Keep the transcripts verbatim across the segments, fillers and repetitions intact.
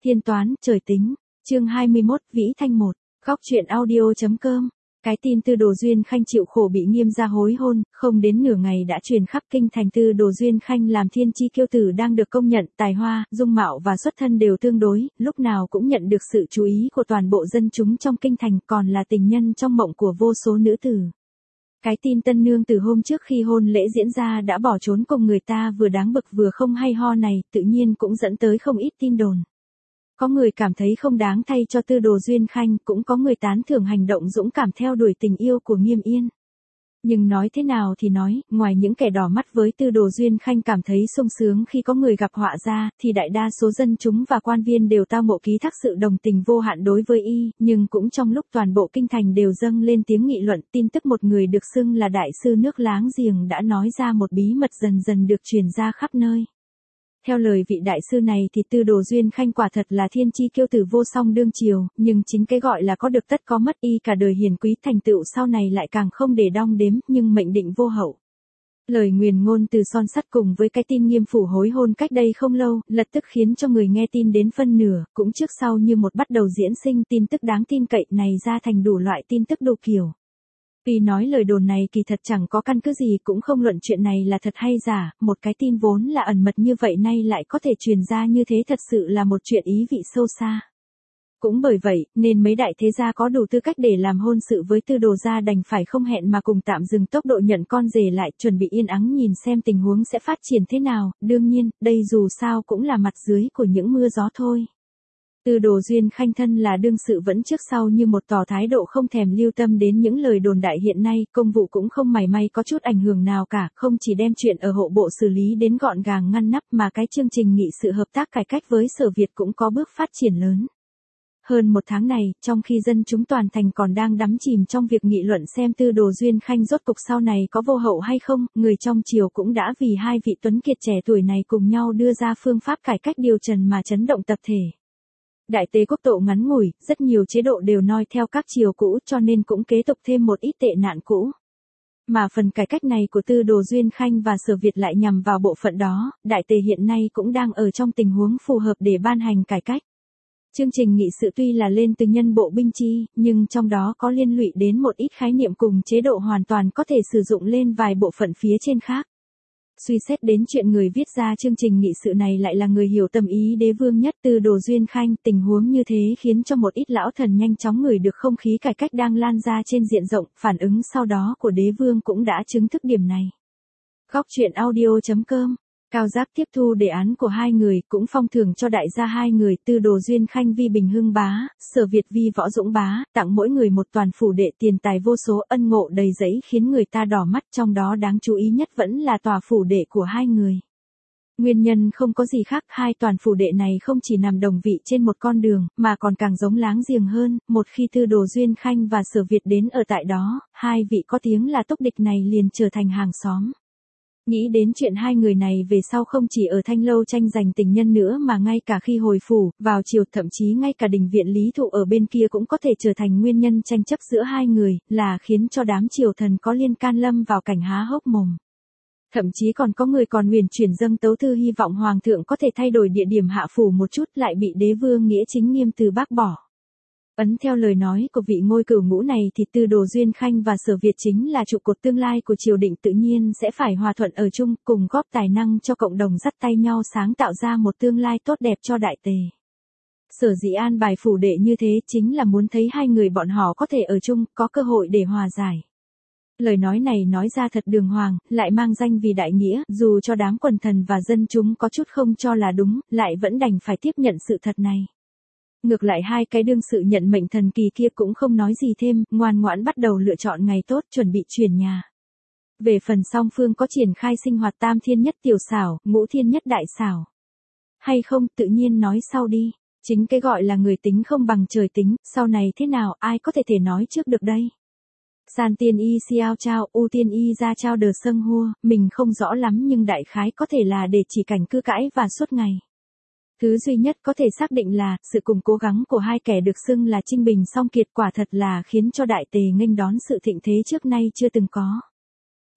Thiên toán, trời tính. Chương hai mươi mốt, Vĩ Thanh một. Góc truyện audio.com. Cái tin Tư Đồ Duyên Khanh chịu khổ bị Nghiêm gia hối hôn, không đến nửa ngày đã truyền khắp kinh thành. Tư Đồ Duyên Khanh làm thiên chi kiêu tử đang được công nhận, tài hoa, dung mạo và xuất thân đều tương đối, lúc nào cũng nhận được sự chú ý của toàn bộ dân chúng trong kinh thành, còn là tình nhân trong mộng của vô số nữ tử. Cái tin tân nương từ hôm trước khi hôn lễ diễn ra đã bỏ trốn cùng người ta vừa đáng bực vừa không hay ho này, tự nhiên cũng dẫn tới không ít tin đồn. Có người cảm thấy không đáng thay cho Tư Đồ Duyên Khanh, cũng có người tán thưởng hành động dũng cảm theo đuổi tình yêu của Nghiêm Yên. Nhưng nói thế nào thì nói, ngoài những kẻ đỏ mắt với Tư Đồ Duyên Khanh cảm thấy sung sướng khi có người gặp họa ra, thì đại đa số dân chúng và quan viên đều tao mộ ký thác sự đồng tình vô hạn đối với y, nhưng cũng trong lúc toàn bộ kinh thành đều dâng lên tiếng nghị luận, tin tức một người được xưng là đại sư nước láng giềng đã nói ra một bí mật dần dần được truyền ra khắp nơi. Theo lời vị đại sư này thì Tư Đồ Duyên Khanh quả thật là thiên chi kiêu tử vô song đương triều, nhưng chính cái gọi là có được tất có mất, y cả đời hiền quý thành tựu sau này lại càng không để đong đếm, nhưng mệnh định vô hậu. Lời nguyền ngôn từ son sắt cùng với cái tin Nghiêm phủ hối hôn cách đây không lâu, lập tức khiến cho người nghe tin đến phân nửa, cũng trước sau như một bắt đầu diễn sinh tin tức đáng tin cậy này ra thành đủ loại tin tức đủ kiểu. Vì nói lời đồn này kỳ thật chẳng có căn cứ gì, cũng không luận chuyện này là thật hay giả, một cái tin vốn là ẩn mật như vậy nay lại có thể truyền ra như thế thật sự là một chuyện ý vị sâu xa. Cũng bởi vậy, nên mấy đại thế gia có đủ tư cách để làm hôn sự với Tư Đồ gia đành phải không hẹn mà cùng tạm dừng tốc độ nhận con rể lại, chuẩn bị yên ắng nhìn xem tình huống sẽ phát triển thế nào, đương nhiên, đây dù sao cũng là mặt dưới của những mưa gió thôi. Tư Đồ Duyên Khanh thân là đương sự vẫn trước sau như một tỏ thái độ không thèm lưu tâm đến những lời đồn đại hiện nay, công vụ cũng không mảy may có chút ảnh hưởng nào cả, không chỉ đem chuyện ở hộ bộ xử lý đến gọn gàng ngăn nắp mà cái chương trình nghị sự hợp tác cải cách với Sở Việt cũng có bước phát triển lớn. Hơn một tháng này, trong khi dân chúng toàn thành còn đang đắm chìm trong việc nghị luận xem Tư Đồ Duyên Khanh rốt cục sau này có vô hậu hay không, người trong triều cũng đã vì hai vị tuấn kiệt trẻ tuổi này cùng nhau đưa ra phương pháp cải cách điều trần mà chấn động tập thể. Đại tế quốc độ ngắn ngủi, rất nhiều chế độ đều noi theo các triều cũ cho nên cũng kế tục thêm một ít tệ nạn cũ. Mà phần cải cách này của Tư Đồ Duyên Khanh và Sở Việt lại nhằm vào bộ phận đó, đại tề hiện nay cũng đang ở trong tình huống phù hợp để ban hành cải cách. Chương trình nghị sự tuy là lên từ nhân bộ binh chi, nhưng trong đó có liên lụy đến một ít khái niệm cùng chế độ hoàn toàn có thể sử dụng lên vài bộ phận phía trên khác. Suy xét đến chuyện người viết ra chương trình nghị sự này lại là người hiểu tâm ý đế vương nhất Tư Đồ Duyên Khanh, tình huống như thế khiến cho một ít lão thần nhanh chóng ngửi được không khí cải cách đang lan ra trên diện rộng, phản ứng sau đó của đế vương cũng đã chứng thức điểm này. Góc truyện audio.com. Cao Giáp tiếp thu đề án của hai người, cũng phong thưởng cho đại gia hai người, Tư Đồ Duyên Khanh vi Bình Hưng bá, Sở Việt vi Võ Dũng bá, tặng mỗi người một toàn phủ đệ, tiền tài vô số, ân ngộ đầy dẫy khiến người ta đỏ mắt, trong đó đáng chú ý nhất vẫn là tòa phủ đệ của hai người. Nguyên nhân không có gì khác, hai toàn phủ đệ này không chỉ nằm đồng vị trên một con đường, mà còn càng giống láng giềng hơn, một khi Tư Đồ Duyên Khanh và Sở Việt đến ở tại đó, hai vị có tiếng là túc địch này liền trở thành hàng xóm. Nghĩ đến chuyện hai người này về sau không chỉ ở Thanh Lâu tranh giành tình nhân nữa mà ngay cả khi hồi phủ, vào chiều, thậm chí ngay cả đình viện Lý Thụ ở bên kia cũng có thể trở thành nguyên nhân tranh chấp giữa hai người, là khiến cho đám triều thần có liên can lâm vào cảnh há hốc mồm. Thậm chí còn có người còn huyền chuyển dâng tấu thư hy vọng hoàng thượng có thể thay đổi địa điểm hạ phủ một chút, lại bị đế vương Nghĩa Chính Nghiêm từ bác bỏ. Ấn theo lời nói của vị ngôi cửu ngũ này thì Tư Đồ Duyên Khanh và Sở Việt chính là trụ cột tương lai của triều đình, tự nhiên sẽ phải hòa thuận ở chung, cùng góp tài năng cho cộng đồng, dắt tay nhau sáng tạo ra một tương lai tốt đẹp cho đại tề. Sở dĩ an bài phủ đệ như thế chính là muốn thấy hai người bọn họ có thể ở chung, có cơ hội để hòa giải. Lời nói này nói ra thật đường hoàng, lại mang danh vì đại nghĩa, dù cho đám quần thần và dân chúng có chút không cho là đúng, lại vẫn đành phải tiếp nhận sự thật này. Ngược lại hai cái đương sự nhận mệnh thần kỳ kia cũng không nói gì thêm, ngoan ngoãn bắt đầu lựa chọn ngày tốt chuẩn bị chuyển nhà. Về phần song phương có triển khai sinh hoạt tam thiên nhất tiểu xảo, ngũ thiên nhất đại xảo hay không, tự nhiên nói sau đi. Chính cái gọi là người tính không bằng trời tính, sau này thế nào ai có thể thể nói trước được đây. San tiên y xiao trao, u tiên y ra trao đờ sâng hua, mình không rõ lắm nhưng đại khái có thể là để chỉ cảnh cư cãi và suốt ngày. Thứ duy nhất có thể xác định là, sự cùng cố gắng của hai kẻ được xưng là Trinh Bình song kiệt quả thật là khiến cho đại tề nghênh đón sự thịnh thế trước nay chưa từng có.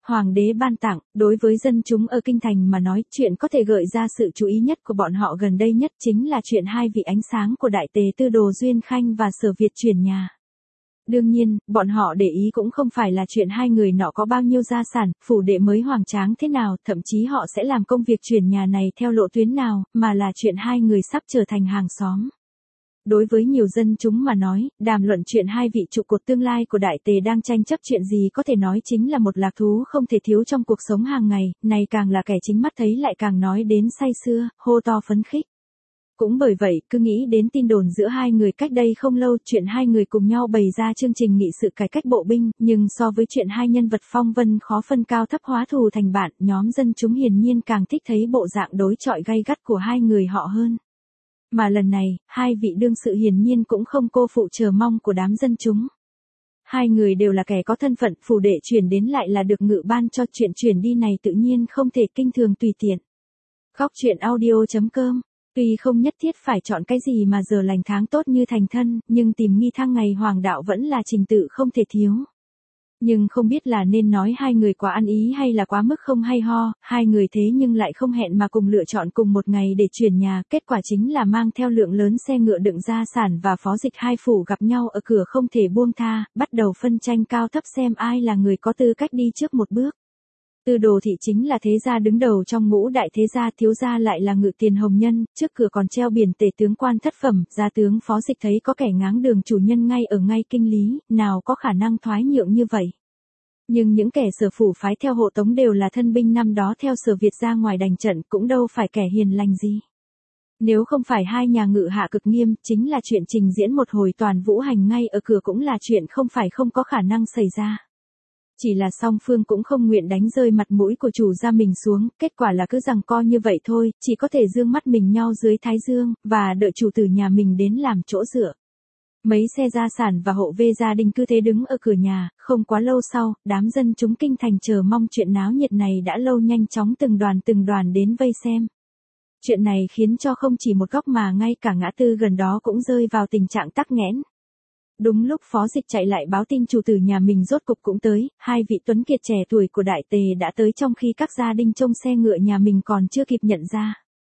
hoàng đế ban tặng, đối với dân chúng ở kinh thành mà nói, chuyện có thể gợi ra sự chú ý nhất của bọn họ gần đây nhất chính là chuyện hai vị ánh sáng của đại tề Tư Đồ Duyên Khanh và Sở Việt chuyển nhà. Đương nhiên, bọn họ để ý cũng không phải là chuyện hai người nọ có bao nhiêu gia sản, phủ đệ mới hoành tráng thế nào, thậm chí họ sẽ làm công việc chuyển nhà này theo lộ tuyến nào, mà là chuyện hai người sắp trở thành hàng xóm. Đối với nhiều dân chúng mà nói, đàm luận chuyện hai vị trụ cột tương lai của đại tề đang tranh chấp chuyện gì có thể nói chính là một lạc thú không thể thiếu trong cuộc sống hàng ngày, này càng là kẻ chính mắt thấy lại càng nói đến say sưa, hô to phấn khích. Cũng bởi vậy, cứ nghĩ đến tin đồn giữa hai người cách đây không lâu, chuyện hai người cùng nhau bày ra chương trình nghị sự cải cách bộ binh, nhưng so với chuyện hai nhân vật phong vân khó phân cao thấp hóa thù thành bạn, nhóm dân chúng hiển nhiên càng thích thấy bộ dạng đối chọi gay gắt của hai người họ hơn. Mà lần này, hai vị đương sự hiển nhiên cũng không cô phụ chờ mong của đám dân chúng. Hai người đều là kẻ có thân phận, phủ đệ chuyển đến lại là được ngự ban cho, chuyện chuyển đi này tự nhiên không thể kinh thường tùy tiện. Góc truyện audio chấm com. Tuy không nhất thiết phải chọn cái gì mà giờ lành tháng tốt như thành thân, nhưng tìm nghi thăng ngày hoàng đạo vẫn là trình tự không thể thiếu. Nhưng không biết là nên nói hai người quá ăn ý hay là quá mức không hay ho, hai người thế nhưng lại không hẹn mà cùng lựa chọn cùng một ngày để chuyển nhà, kết quả chính là mang theo lượng lớn xe ngựa đựng gia sản và phó dịch hai phủ gặp nhau ở cửa không thể buông tha, bắt đầu phân tranh cao thấp xem ai là người có tư cách đi trước một bước. Tư Đồ thị chính là thế gia đứng đầu trong ngũ đại thế gia, thiếu gia lại là Ngự Tiền Hồng Nhân, trước cửa còn treo biển tể tướng quan thất phẩm, gia tướng phó dịch thấy có kẻ ngáng đường chủ nhân ngay ở ngay kinh lý, nào có khả năng thoái nhượng như vậy. Nhưng những kẻ Sở phủ phái theo hộ tống đều là thân binh năm đó theo Sở Việt ra ngoài đánh trận, cũng đâu phải kẻ hiền lành gì. Nếu không phải hai nhà ngự hạ cực nghiêm, chính là chuyện trình diễn một hồi toàn vũ hành ngay ở cửa cũng là chuyện không phải không có khả năng xảy ra. Chỉ là song phương cũng không nguyện đánh rơi mặt mũi của chủ gia mình xuống, kết quả là cứ giằng co như vậy thôi, chỉ có thể dương mắt mình nhau dưới thái dương, và đợi chủ tử nhà mình đến làm chỗ dựa. Mấy xe gia sản và hộ vệ gia đình cứ thế đứng ở cửa nhà, không quá lâu sau, đám dân chúng kinh thành chờ mong chuyện náo nhiệt này đã lâu nhanh chóng từng đoàn từng đoàn đến vây xem. Chuyện này khiến cho không chỉ một góc mà ngay cả ngã tư gần đó cũng rơi vào tình trạng tắc nghẽn. Đúng lúc phó dịch chạy lại báo tin chủ tử nhà mình rốt cục cũng tới, hai vị tuấn kiệt trẻ tuổi của đại tề đã tới trong khi các gia đình trông xe ngựa nhà mình còn chưa kịp nhận ra.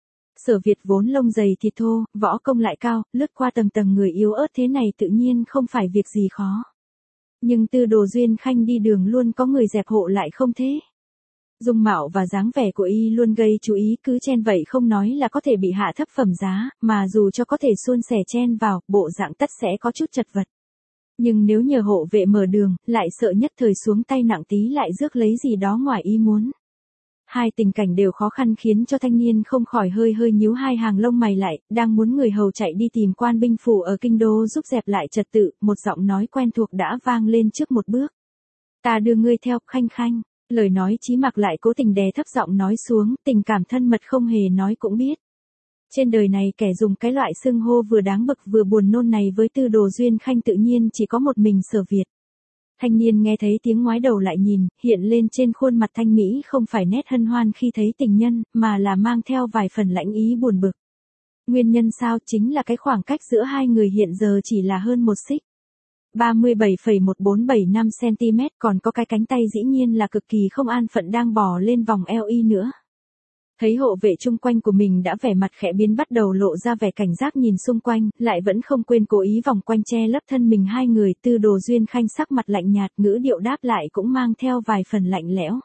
Sở Việt vốn lông dày thịt thô, võ công lại cao, lướt qua tầng tầng người yếu ớt thế này tự nhiên không phải việc gì khó. Nhưng Tư Đồ Duyên Khanh đi đường luôn có người dẹp hộ lại không thế. Dung mạo và dáng vẻ của y luôn gây chú ý, cứ chen vậy không nói là có thể bị hạ thấp phẩm giá, mà dù cho có thể suôn sẻ chen vào, bộ dạng tất sẽ có chút chật vật. Nhưng nếu nhờ hộ vệ mở đường, lại sợ nhất thời xuống tay nặng tí lại rước lấy gì đó ngoài ý muốn. Hai tình cảnh đều khó khăn khiến cho thanh niên không khỏi hơi hơi nhíu hai hàng lông mày lại, đang muốn người hầu chạy đi tìm quan binh phủ ở kinh đô giúp dẹp lại trật tự, một giọng nói quen thuộc đã vang lên trước một bước. Ta đưa ngươi theo, Khanh Khanh. Lời nói Chí Mặc lại cố tình đè thấp giọng nói xuống, tình cảm thân mật không hề nói cũng biết. Trên đời này kẻ dùng cái loại xưng hô vừa đáng bực vừa buồn nôn này với Tư Đồ Duyên Khanh tự nhiên chỉ có một mình Sở Việt. Thanh niên nghe thấy tiếng ngoái đầu lại nhìn, hiện lên trên khuôn mặt thanh mỹ không phải nét hân hoan khi thấy tình nhân, mà là mang theo vài phần lãnh ý buồn bực. Nguyên nhân sao? Chính là cái khoảng cách giữa hai người hiện giờ chỉ là hơn một xích. ba mươi bảy phẩy một bốn bảy năm xăng-ti-mét, còn có cái cánh tay dĩ nhiên là cực kỳ không an phận đang bò lên vòng eo y nữa. Thấy hộ vệ chung quanh của mình đã vẻ mặt khẽ biến bắt đầu lộ ra vẻ cảnh giác nhìn xung quanh, lại vẫn không quên cố ý vòng quanh che lấp thân mình hai người, Tư Đồ Duyên Khanh sắc mặt lạnh nhạt, ngữ điệu đáp lại cũng mang theo vài phần lạnh lẽo.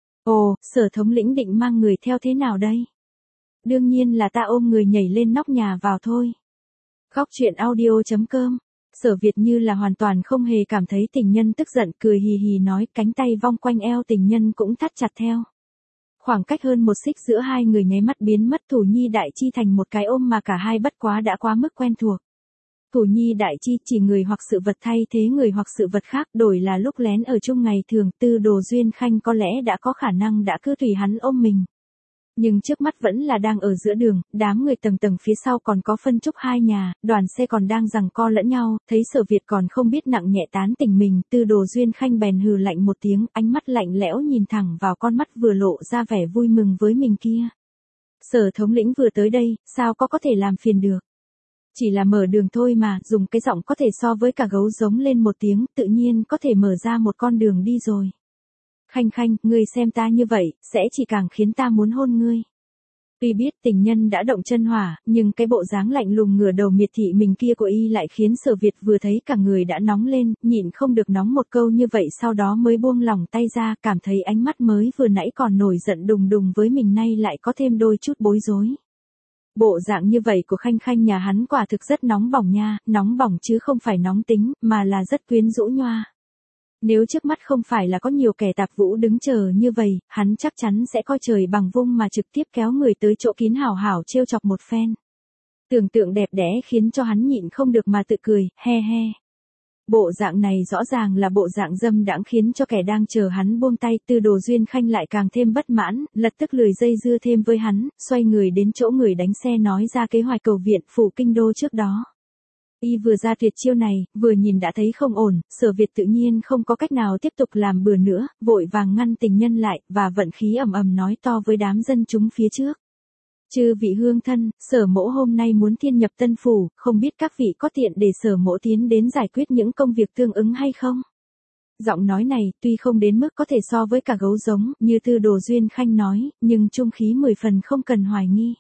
Ồ, Sở thống lĩnh định mang người theo thế nào đây? Đương nhiên là ta ôm người nhảy lên nóc nhà vào thôi. Góc truyện audio chấm com. Sở Việt như là hoàn toàn không hề cảm thấy tình nhân tức giận, cười hì hì nói, cánh tay vòng quanh eo tình nhân cũng thắt chặt theo. Khoảng cách hơn một xích giữa hai người nháy mắt biến mất, Thủ Nhi Đại Chi thành một cái ôm mà cả hai bất quá đã quá mức quen thuộc. Thủ Nhi Đại Chi chỉ người hoặc sự vật thay thế người hoặc sự vật khác, đổi là lúc lén ở chung ngày thường, Tư Đồ Duyên Khanh có lẽ đã có khả năng đã cứ tùy hắn ôm mình. Nhưng trước mắt vẫn là đang ở giữa đường, đám người tầng tầng phía sau còn có phân trúc hai nhà, đoàn xe còn đang giằng co lẫn nhau, thấy Sở Việt còn không biết nặng nhẹ tán tỉnh mình, Tư Đồ Duyên Khanh bèn hừ lạnh một tiếng, ánh mắt lạnh lẽo nhìn thẳng vào con mắt vừa lộ ra vẻ vui mừng với mình kia. Sở thống lĩnh vừa tới đây, sao có có thể làm phiền được? Chỉ là mở đường thôi mà, dùng cái giọng có thể so với cả gấu giống lên một tiếng, tự nhiên có thể mở ra một con đường đi rồi. Khanh Khanh, ngươi xem ta như vậy, sẽ chỉ càng khiến ta muốn hôn ngươi. Tuy biết tình nhân đã động chân hỏa, nhưng cái bộ dáng lạnh lùng ngửa đầu miệt thị mình kia của y lại khiến Sở Việt vừa thấy cả người đã nóng lên, nhịn không được nóng một câu như vậy, sau đó mới buông lỏng tay ra, cảm thấy ánh mắt mới vừa nãy còn nổi giận đùng đùng với mình nay lại có thêm đôi chút bối rối. Bộ dạng như vậy của Khanh Khanh nhà hắn quả thực rất nóng bỏng nha, nóng bỏng chứ không phải nóng tính, mà là rất quyến rũ nhoa. Nếu trước mắt không phải là có nhiều kẻ tạp vũ đứng chờ như vậy, hắn chắc chắn sẽ coi trời bằng vung mà trực tiếp kéo người tới chỗ kín hảo hảo trêu chọc một phen. Tưởng tượng đẹp đẽ khiến cho hắn nhịn không được mà tự cười, he he. Bộ dạng này rõ ràng là bộ dạng dâm đãng khiến cho kẻ đang chờ hắn buông tay. Tư Đồ Duyên Khanh lại càng thêm bất mãn, lập tức lười dây dưa thêm với hắn, xoay người đến chỗ người đánh xe nói ra kế hoạch cầu viện phủ kinh đô trước đó. Y vừa ra tuyệt chiêu này, vừa nhìn đã thấy không ổn, Sở Việt tự nhiên không có cách nào tiếp tục làm bừa nữa, vội vàng ngăn tình nhân lại, và vận khí ầm ầm nói to với đám dân chúng phía trước. Chư vị hương thân, Sở mỗ hôm nay muốn thiên nhập tân phủ, không biết các vị có tiện để Sở mỗ tiến đến giải quyết những công việc tương ứng hay không? Giọng nói này, tuy không đến mức có thể so với cả gấu giống, như Tư Đồ Duyên Khanh nói, nhưng trung khí mười phần không cần hoài nghi.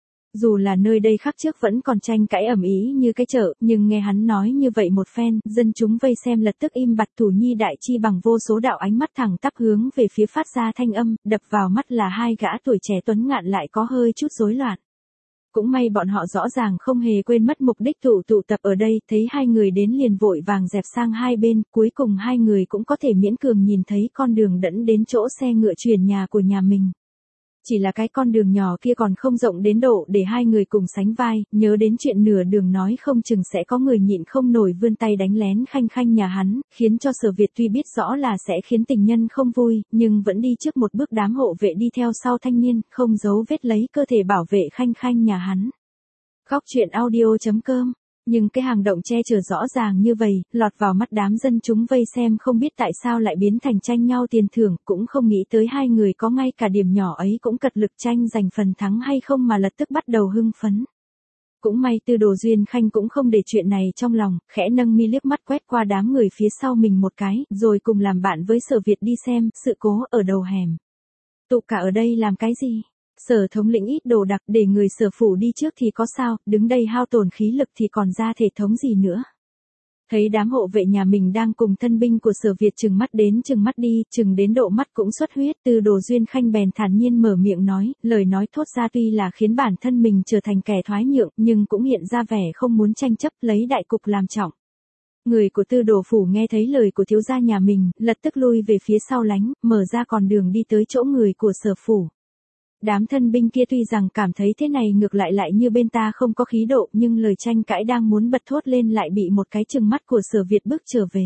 Dù là nơi đây khắc trước vẫn còn tranh cãi ầm ĩ như cái chợ, nhưng nghe hắn nói như vậy một phen, dân chúng vây xem lập tức im bặt, thủ nhi đại chi bằng vô số đạo ánh mắt thẳng tắp hướng về phía phát ra thanh âm, đập vào mắt là hai gã tuổi trẻ tuấn ngạn lại có hơi chút rối loạn. Cũng may bọn họ rõ ràng không hề quên mất mục đích tụ tụ tập ở đây, thấy hai người đến liền vội vàng dẹp sang hai bên, cuối cùng hai người cũng có thể miễn cường nhìn thấy con đường dẫn đến chỗ xe ngựa chuyển nhà của nhà mình. Chỉ là cái con đường nhỏ kia còn không rộng đến độ để hai người cùng sánh vai, nhớ đến chuyện nửa đường nói không chừng sẽ có người nhịn không nổi vươn tay đánh lén Khanh Khanh nhà hắn, khiến cho Sở Việt tuy biết rõ là sẽ khiến tình nhân không vui, nhưng vẫn đi trước một bước, đám hộ vệ đi theo sau thanh niên, không giấu vết lấy cơ thể bảo vệ Khanh Khanh nhà hắn. Góc truyện audio chấm com. Nhưng cái hành động che chở rõ ràng như vậy, lọt vào mắt đám dân chúng vây xem không biết tại sao lại biến thành tranh nhau tiền thưởng, cũng không nghĩ tới hai người có ngay cả điểm nhỏ ấy cũng cật lực tranh giành phần thắng hay không mà lập tức bắt đầu hưng phấn. Cũng may Tư Đồ Duyên Khanh cũng không để chuyện này trong lòng, khẽ nâng mi liếc mắt quét qua đám người phía sau mình một cái, rồi cùng làm bạn với Sở Việt đi xem sự cố ở đầu hẻm. Tụ cả ở đây làm cái gì? Sở thống lĩnh ít đồ đặc, để người Sở phủ đi trước thì có sao, đứng đây hao tổn khí lực thì còn ra thể thống gì nữa. Thấy đám hộ vệ nhà mình đang cùng thân binh của Sở Việt chừng mắt đến chừng mắt đi, chừng đến độ mắt cũng xuất huyết, Tư Đồ Duyên Khanh bèn thản nhiên mở miệng nói, lời nói thốt ra tuy là khiến bản thân mình trở thành kẻ thoái nhượng, nhưng cũng hiện ra vẻ không muốn tranh chấp, lấy đại cục làm trọng. Người của Tư Đồ phủ nghe thấy lời của thiếu gia nhà mình, lập tức lui về phía sau lánh, mở ra con đường đi tới chỗ người của Sở phủ. Đám thân binh kia tuy rằng cảm thấy thế này ngược lại lại như bên ta không có khí độ, nhưng lời tranh cãi đang muốn bật thốt lên lại bị một cái chừng mắt của Sở Việt bước trở về.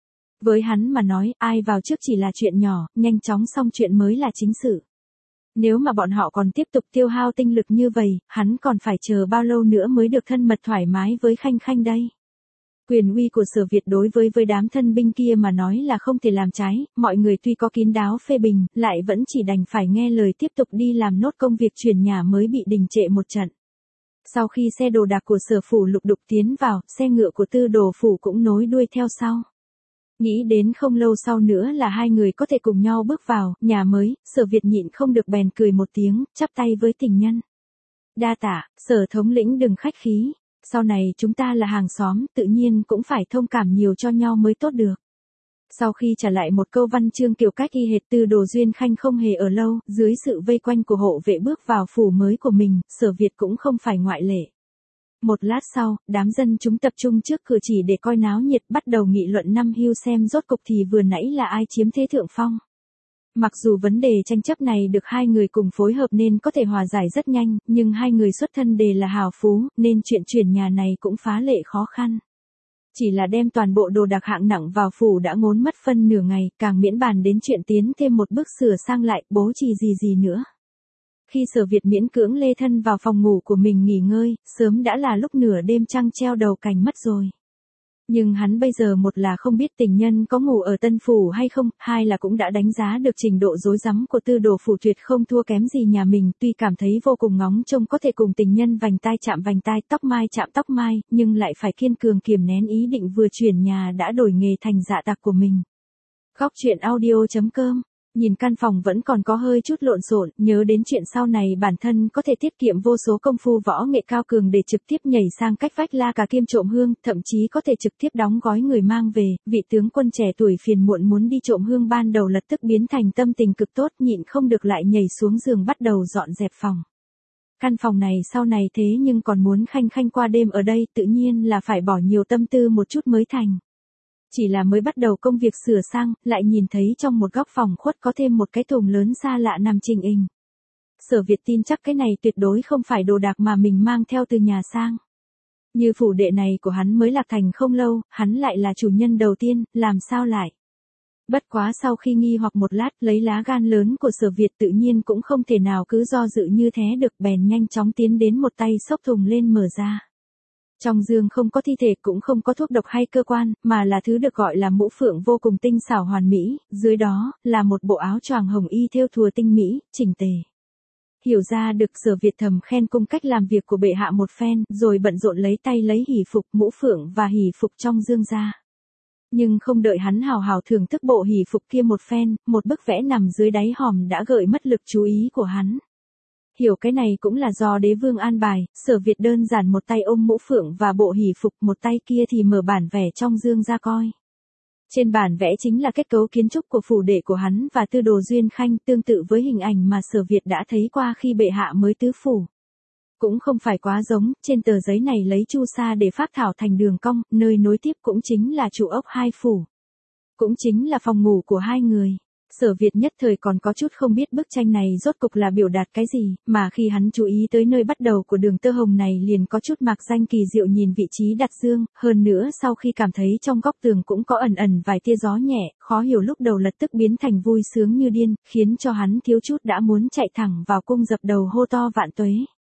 Với hắn mà nói, ai vào trước chỉ là chuyện nhỏ, nhanh chóng xong chuyện mới là chính sự. Nếu mà bọn họ còn tiếp tục tiêu hao tinh lực như vậy, hắn còn phải chờ bao lâu nữa mới được thân mật thoải mái với Khanh Khanh đây. Quyền uy của Sở Việt đối với với đám thân binh kia mà nói là không thể làm trái, mọi người tuy có kín đáo phê bình, lại vẫn chỉ đành phải nghe lời tiếp tục đi làm nốt công việc chuyển nhà mới bị đình trệ một trận. Sau khi xe đồ đạc của Sở phủ lục đục tiến vào, xe ngựa của Tư Đồ phủ cũng nối đuôi theo sau. Nghĩ đến không lâu sau nữa là hai người có thể cùng nhau bước vào nhà mới, Sở Việt nhịn không được bèn cười một tiếng, chắp tay với tình nhân. Đa tạ, Sở thống lĩnh đừng khách khí. Sau này chúng ta là hàng xóm, tự nhiên cũng phải thông cảm nhiều cho nhau mới tốt được. Sau khi trả lại một câu văn chương kiểu cách y hệt, Tư Đồ Duyên Khanh không hề ở lâu, dưới sự vây quanh của hộ vệ bước vào phủ mới của mình, Sở Việt cũng không phải ngoại lệ. Một lát sau, đám dân chúng tập trung trước cửa chỉ để coi náo nhiệt, bắt đầu nghị luận năm hưu xem rốt cục thì vừa nãy là ai chiếm thế thượng phong. Mặc dù vấn đề tranh chấp này được hai người cùng phối hợp nên có thể hòa giải rất nhanh, nhưng hai người xuất thân đều là hào phú, nên chuyện chuyển nhà này cũng phá lệ khó khăn. Chỉ là đem toàn bộ đồ đạc hạng nặng vào phủ đã ngốn mất phân nửa ngày, càng miễn bàn đến chuyện tiến thêm một bước sửa sang lại, bố trì gì gì nữa. Khi Sở Việt miễn cưỡng lê thân vào phòng ngủ của mình nghỉ ngơi, sớm đã là lúc nửa đêm trăng treo đầu cành mất rồi. Nhưng hắn bây giờ một là không biết tình nhân có ngủ ở Tân phủ hay không, hai là cũng đã đánh giá được trình độ rối rắm của Tư Đồ phủ tuyệt không thua kém gì nhà mình, tuy cảm thấy vô cùng ngóng trông có thể cùng tình nhân vành tai chạm vành tai, tóc mai chạm tóc mai, nhưng lại phải kiên cường kiềm nén ý định vừa chuyển nhà đã đổi nghề thành dạ tặc của mình. Góc truyện audio chấm com Nhìn căn phòng vẫn còn có hơi chút lộn xộn, nhớ đến chuyện sau này bản thân có thể tiết kiệm vô số công phu võ nghệ cao cường để trực tiếp nhảy sang cách vách la cà kim trộm hương, thậm chí có thể trực tiếp đóng gói người mang về, vị tướng quân trẻ tuổi phiền muộn muốn đi trộm hương ban đầu lập tức biến thành tâm tình cực tốt, nhịn không được lại nhảy xuống giường bắt đầu dọn dẹp phòng. Căn phòng này sau này thế nhưng còn muốn Khanh Khanh qua đêm ở đây, tự nhiên là phải bỏ nhiều tâm tư một chút mới thành. Chỉ là mới bắt đầu công việc sửa sang, lại nhìn thấy trong một góc phòng khuất có thêm một cái thùng lớn xa lạ nằm trình hình. Sở Việt tin chắc cái này tuyệt đối không phải đồ đạc mà mình mang theo từ nhà sang. Như phủ đệ này của hắn mới lạc thành không lâu, hắn lại là chủ nhân đầu tiên, làm sao lại? Bất quá sau khi nghi hoặc một lát lấy lá gan lớn của Sở Việt tự nhiên cũng không thể nào cứ do dự như thế được, bèn nhanh chóng tiến đến một tay xốc thùng lên mở ra. Trong giường không có thi thể cũng không có thuốc độc hay cơ quan, mà là thứ được gọi là mũ phượng vô cùng tinh xảo hoàn mỹ, dưới đó là một bộ áo choàng hồng y thêu thùa tinh mỹ, chỉnh tề. Hiểu ra được Sở Việt thầm khen cung cách làm việc của bệ hạ một phen, rồi bận rộn lấy tay lấy hỷ phục, mũ phượng và hỷ phục trong dương ra. Nhưng không đợi hắn hào hào thưởng thức bộ hỷ phục kia một phen, một bức vẽ nằm dưới đáy hòm đã gợi mất lực chú ý của hắn. Hiểu cái này cũng là do đế vương an bài, Sở Việt đơn giản một tay ôm mũ phượng và bộ hỷ phục, một tay kia thì mở bản vẽ trong dương ra coi. Trên bản vẽ chính là kết cấu kiến trúc của phủ đệ của hắn và tư đồ Duyên Khanh, tương tự với hình ảnh mà Sở Việt đã thấy qua khi bệ hạ mới tứ phủ. Cũng không phải quá giống, trên tờ giấy này lấy chu sa để phác thảo thành đường cong, nơi nối tiếp cũng chính là trụ ốc hai phủ. Cũng chính là phòng ngủ của hai người. Sở Việt nhất thời còn có chút không biết bức tranh này rốt cục là biểu đạt cái gì, mà khi hắn chú ý tới nơi bắt đầu của đường tơ hồng này liền có chút mạc danh kỳ diệu nhìn vị trí đặt dương, hơn nữa sau khi cảm thấy trong góc tường cũng có ẩn ẩn vài tia gió nhẹ, khó hiểu lúc đầu lập tức biến thành vui sướng như điên, khiến cho hắn thiếu chút đã muốn chạy thẳng vào cung dập đầu hô to vạn tuế.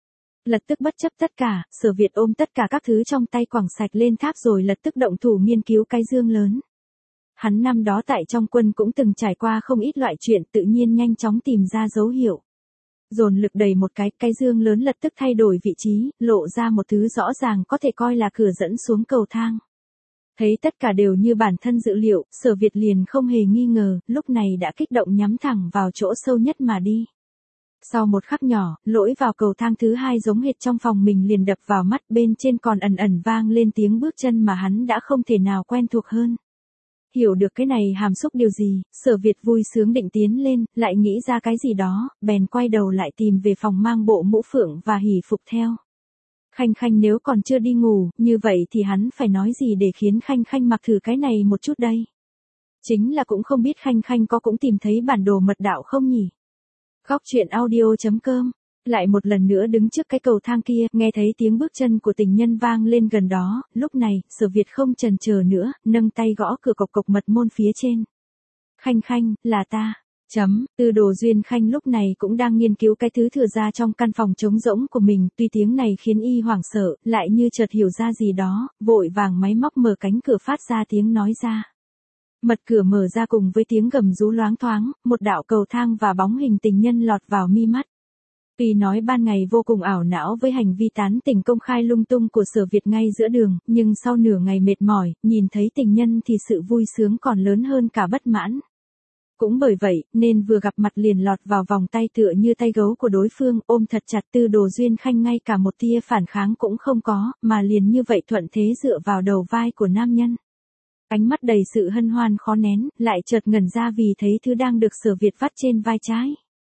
Lập tức bất chấp tất cả, Sở Việt ôm tất cả các thứ trong tay quẳng sạch lên tháp rồi lập tức động thủ nghiên cứu cái dương lớn. Hắn năm đó tại trong quân cũng từng trải qua không ít loại chuyện, tự nhiên nhanh chóng tìm ra dấu hiệu. Dồn lực đẩy một cái, cái dương lớn lập tức thay đổi vị trí, lộ ra một thứ rõ ràng có thể coi là cửa dẫn xuống cầu thang. Thấy tất cả đều như bản thân dự liệu, Sở Việt liền không hề nghi ngờ, lúc này đã kích động nhắm thẳng vào chỗ sâu nhất mà đi. Sau một khắc nhỏ, lỗi vào cầu thang thứ hai giống hệt trong phòng mình liền đập vào mắt, bên trên còn ẩn ẩn vang lên tiếng bước chân mà hắn đã không thể nào quen thuộc hơn. Hiểu được cái này hàm xúc điều gì, Sở Việt vui sướng định tiến lên, lại nghĩ ra cái gì đó, bèn quay đầu lại tìm về phòng mang bộ mũ phượng và hỷ phục theo. Khanh Khanh nếu còn chưa đi ngủ, như vậy thì hắn phải nói gì để khiến Khanh Khanh mặc thử cái này một chút đây. Chính là cũng không biết Khanh Khanh có cũng tìm thấy bản đồ mật đạo không nhỉ. Góc truyện audio chấm com. Lại một lần nữa đứng trước cái cầu thang kia, nghe thấy tiếng bước chân của tình nhân vang lên gần đó, lúc này, Sở Việt không chần chờ nữa, nâng tay gõ cửa cộc cộc mật môn phía trên. Khanh Khanh, là ta. Chấm, Tư đồ Duyên Khanh lúc này cũng đang nghiên cứu cái thứ thừa ra trong căn phòng trống rỗng của mình, tuy tiếng này khiến y hoảng sợ, lại như chợt hiểu ra gì đó, vội vàng máy móc mở cánh cửa phát ra tiếng nói ra. Mật cửa mở ra cùng với tiếng gầm rú loáng thoáng, một đạo cầu thang và bóng hình tình nhân lọt vào mi mắt. Tuy nói ban ngày vô cùng ảo não với hành vi tán tỉnh công khai lung tung của Sở Việt ngay giữa đường, nhưng sau nửa ngày mệt mỏi, nhìn thấy tình nhân thì sự vui sướng còn lớn hơn cả bất mãn. Cũng bởi vậy, nên vừa gặp mặt liền lọt vào vòng tay tựa như tay gấu của đối phương, ôm thật chặt Tư đồ Duyên Khanh ngay cả một tia phản kháng cũng không có, mà liền như vậy thuận thế dựa vào đầu vai của nam nhân. Ánh mắt đầy sự hân hoan khó nén, lại chợt ngẩn ra vì thấy thứ đang được Sở Việt vắt trên vai trái.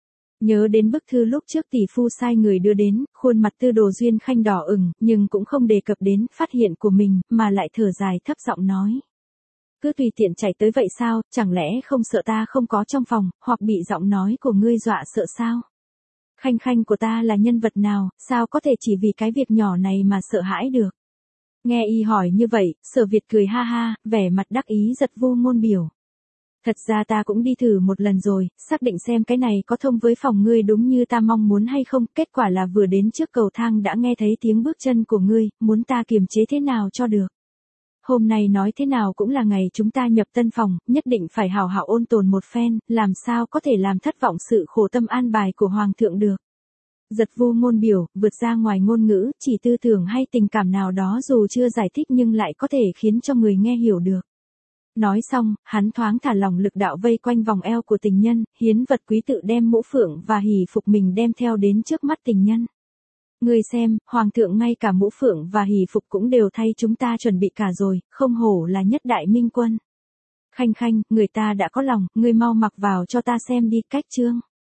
Nhớ đến bức thư lúc trước tỷ phu sai người đưa đến, khuôn mặt Tư đồ Duyên Khanh đỏ ửng, nhưng cũng không đề cập đến phát hiện của mình, mà lại thở dài thấp giọng nói. Cứ tùy tiện chạy tới vậy sao, chẳng lẽ không sợ ta không có trong phòng, hoặc bị giọng nói của ngươi dọa sợ sao? Khanh Khanh của ta là nhân vật nào, sao có thể chỉ vì cái việc nhỏ này mà sợ hãi được? Nghe y hỏi như vậy, Sở Việt cười ha ha, vẻ mặt đắc ý giật vu ngôn biểu. Thật ra ta cũng đi thử một lần rồi, xác định xem cái này có thông với phòng ngươi đúng như ta mong muốn hay không, kết quả là vừa đến trước cầu thang đã nghe thấy tiếng bước chân của ngươi, muốn ta kiềm chế thế nào cho được. Hôm nay nói thế nào cũng là ngày chúng ta nhập tân phòng, nhất định phải hào hảo ôn tồn một phen, làm sao có thể làm thất vọng sự khổ tâm an bài của Hoàng thượng được. Giật vu ngôn biểu, vượt ra ngoài ngôn ngữ, chỉ tư tưởng hay tình cảm nào đó dù chưa giải thích nhưng lại có thể khiến cho người nghe hiểu được. Nói xong, hắn thoáng thả lỏng lực đạo vây quanh vòng eo của tình nhân, hiến vật quý tự đem mũ phượng và hỷ phục mình đem theo đến trước mắt tình nhân. Ngươi xem, hoàng thượng ngay cả mũ phượng và hỷ phục cũng đều thay chúng ta chuẩn bị cả rồi, không hổ là nhất đại minh quân. Khanh khanh, người ta đã có lòng, ngươi mau mặc vào cho ta xem đi, cách trương.